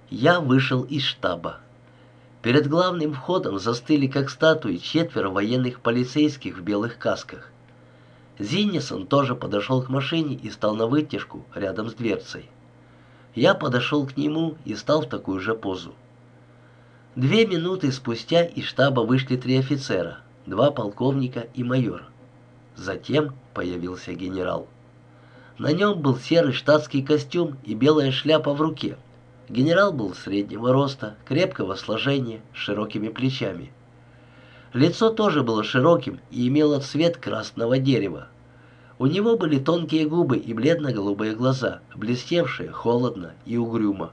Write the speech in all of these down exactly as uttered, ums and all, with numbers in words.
Я вышел из штаба. Перед главным входом застыли, как статуи, четверо военных полицейских в белых касках. Зиннисон тоже подошел к машине и стал навытяжку рядом с дверцей. Я подошел к нему и стал в такую же позу. Две минуты спустя из штаба вышли три офицера, два полковника и майор. Затем появился генерал. На нем был серый штатский костюм и белая шляпа в руке. Генерал был среднего роста, крепкого сложения, с широкими плечами. Лицо тоже было широким и имело цвет красного дерева. У него были тонкие губы и бледно-голубые глаза, блестевшие холодно и угрюмо.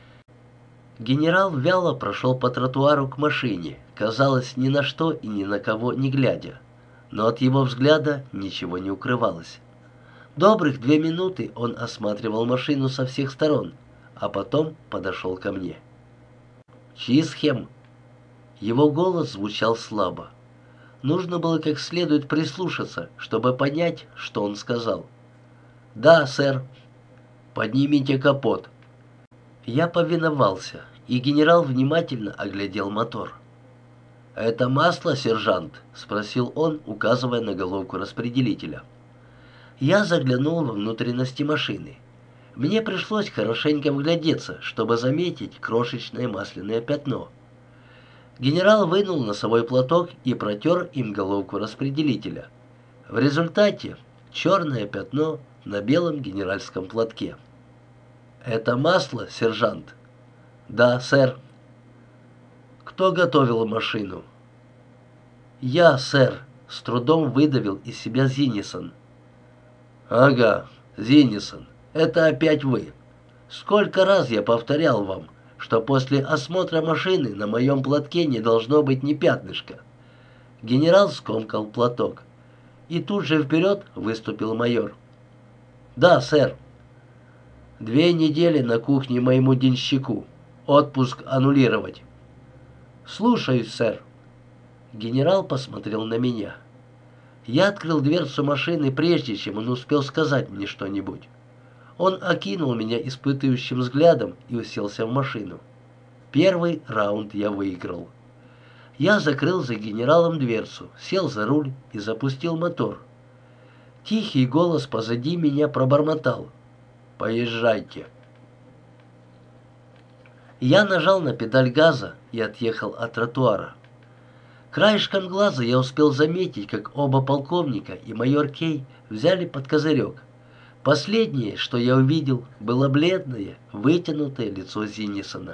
Генерал вяло прошел по тротуару к машине, казалось, ни на что и ни на кого не глядя. Но от его взгляда ничего не укрывалось. Добрых две минуты он осматривал машину со всех сторон, а потом подошел ко мне. «Чисхем!» Его голос звучал слабо. Нужно было как следует прислушаться, чтобы понять, что он сказал. «Да, сэр». «Поднимите капот». Я повиновался, и генерал внимательно оглядел мотор. «Это масло, сержант?» — спросил он, указывая на головку распределителя. Я заглянул во внутренности машины. Мне пришлось хорошенько вглядеться, чтобы заметить крошечное масляное пятно. Генерал вынул носовой платок и протер им головку распределителя. В результате черное пятно на белом генеральском платке. «Это масло, сержант?» «Да, сэр». «Кто готовил машину?» «Я, сэр», — с трудом выдавил из себя Зиннисон. «Ага, Зиннисон, это опять вы. Сколько раз я повторял вам, что после осмотра машины на моем платке не должно быть ни пятнышка». Генерал скомкал платок. И тут же вперед выступил майор. «Да, сэр». «Две недели на кухне моему денщику. Отпуск аннулировать». «Слушаюсь, сэр». Генерал посмотрел на меня. Я открыл дверцу машины, прежде чем он успел сказать мне что-нибудь. Он окинул меня испытующим взглядом и уселся в машину. Первый раунд я выиграл. Я закрыл за генералом дверцу, сел за руль и запустил мотор. Тихий голос позади меня пробормотал: «Поезжайте». Я нажал на педаль газа и отъехал от тротуара. Краешком глаза я успел заметить, как оба полковника и майор Кей взяли под козырек. Последнее, что я увидел, было бледное, вытянутое лицо Зиннисона.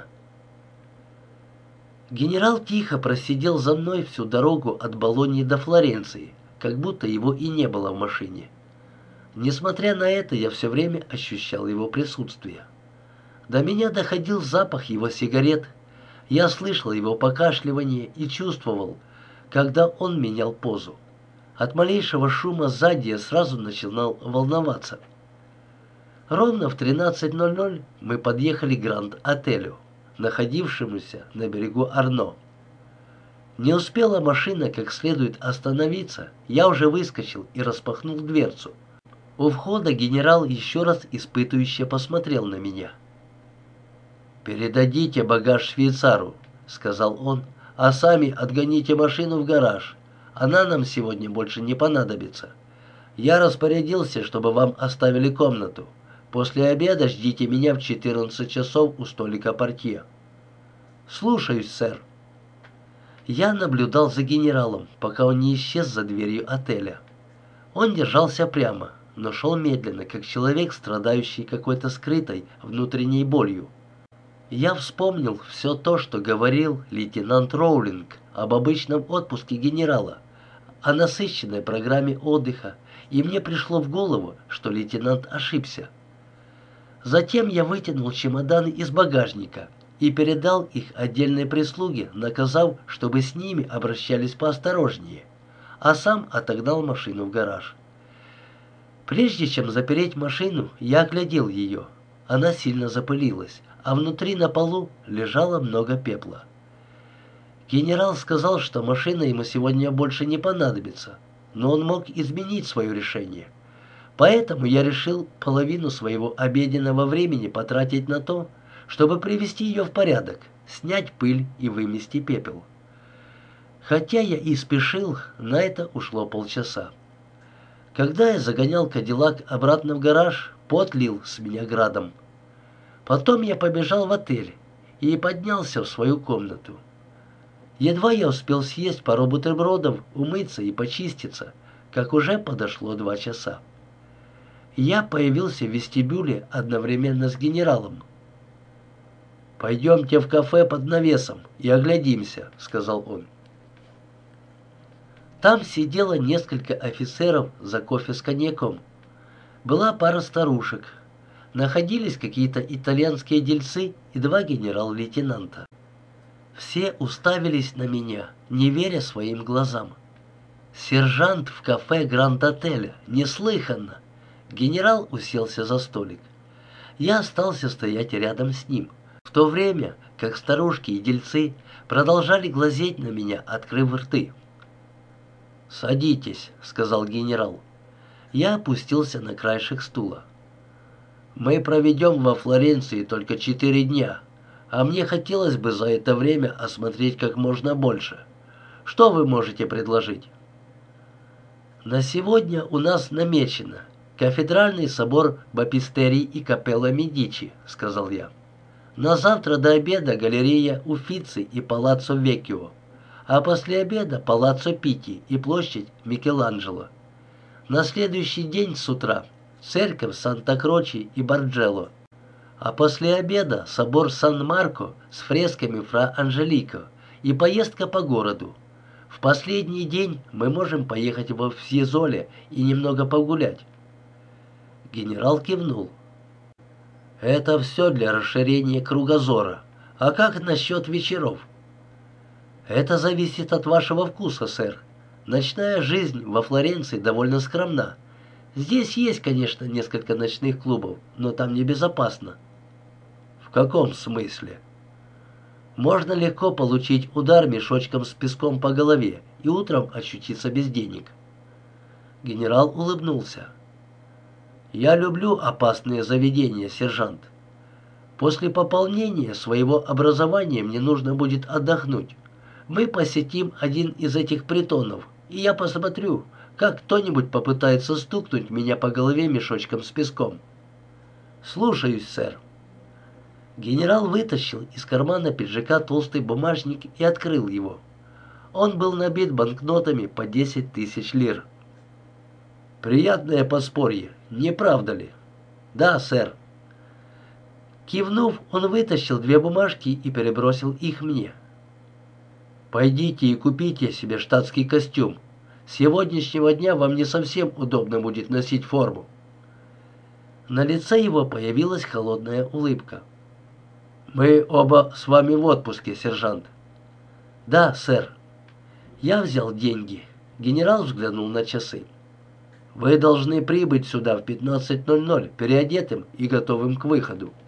Генерал тихо просидел за мной всю дорогу от Болоньи до Флоренции, как будто его и не было в машине. Несмотря на это, я все время ощущал его присутствие. До меня доходил запах его сигарет. Я слышал его покашливание и чувствовал, когда он менял позу. От малейшего шума сзади я сразу начинал волноваться. Ровно в тринадцать ноль ноль мы подъехали к Гранд-отелю, находившемуся на берегу Арно. Не успела машина как следует остановиться, я уже выскочил и распахнул дверцу. У входа генерал еще раз испытующе посмотрел на меня. «Передадите багаж швейцару», — сказал он, — «а сами отгоните машину в гараж. Она нам сегодня больше не понадобится. Я распорядился, чтобы вам оставили комнату. После обеда ждите меня в четырнадцать часов у столика портье». «Слушаюсь, сэр». Я наблюдал за генералом, пока он не исчез за дверью отеля. Он держался прямо, но шел медленно, как человек, страдающий какой-то скрытой внутренней болью. Я вспомнил все то, что говорил лейтенант Роулинг об обычном отпуске генерала, о насыщенной программе отдыха, и мне пришло в голову, что лейтенант ошибся. Затем я вытянул чемоданы из багажника и передал их отдельной прислуге, наказав, чтобы с ними обращались поосторожнее, а сам отогнал машину в гараж. Прежде чем запереть машину, я оглядел ее. Она сильно запылилась, а внутри на полу лежало много пепла. Генерал сказал, что машина ему сегодня больше не понадобится, но он мог изменить свое решение. Поэтому я решил половину своего обеденного времени потратить на то, чтобы привести ее в порядок, снять пыль и вымести пепел. Хотя я и спешил, на это ушло полчаса. Когда я загонял Кадиллак обратно в гараж, пот лил с меня градом. Потом я побежал в отель и поднялся в свою комнату. Едва я успел съесть пару бутербродов, умыться и почиститься, как уже подошло два часа. Я появился в вестибюле одновременно с генералом. «Пойдемте в кафе под навесом и оглядимся», — сказал он. Там сидело несколько офицеров за кофе с коньяком. Была пара старушек. Находились какие-то итальянские дельцы и два генерал-лейтенанта. Все уставились на меня, не веря своим глазам. Сержант в кафе Гранд-отеля. Неслыханно. Генерал уселся за столик. Я остался стоять рядом с ним, в то время как старушки и дельцы продолжали глазеть на меня, открыв рты. «Садитесь», — сказал генерал. Я опустился на краешек стула. «Мы проведем во Флоренции только четыре дня, а мне хотелось бы за это время осмотреть как можно больше. Что вы можете предложить?» «На сегодня у нас намечено кафедральный собор Бапистерий и Капелла Медичи», — сказал я. «На завтра до обеда галерея Уффици и Палаццо Веккио, а после обеда Палаццо Питти и площадь Микеланджело. На следующий день с утра церковь Санта-Крочи и Барджелло, а после обеда собор Сан-Марко с фресками Фра Анжелико и поездка по городу. В последний день мы можем поехать во Фьезоле и немного погулять». Генерал кивнул. «Это все для расширения кругозора. А как насчет вечеров?» «Это зависит от вашего вкуса, сэр. Ночная жизнь во Флоренции довольно скромна. Здесь есть, конечно, несколько ночных клубов, но там небезопасно». «В каком смысле?» «Можно легко получить удар мешочком с песком по голове и утром очутиться без денег». Генерал улыбнулся. «Я люблю опасные заведения, сержант. После пополнения своего образования мне нужно будет отдохнуть. Мы посетим один из этих притонов, и я посмотрю, как кто-нибудь попытается стукнуть меня по голове мешочком с песком». «Слушаюсь, сэр». Генерал вытащил из кармана пиджака толстый бумажник и открыл его. Он был набит банкнотами по десять тысяч лир. «Приятное подспорье, не правда ли?» «Да, сэр». Кивнув, он вытащил две бумажки и перебросил их мне. «Пойдите и купите себе штатский костюм. С сегодняшнего дня вам не совсем удобно будет носить форму». На лице его появилась холодная улыбка. «Мы оба с вами в отпуске, сержант». «Да, сэр». Я взял деньги. Генерал взглянул на часы. «Вы должны прибыть сюда в пятнадцать ноль ноль, переодетым и готовым к выходу».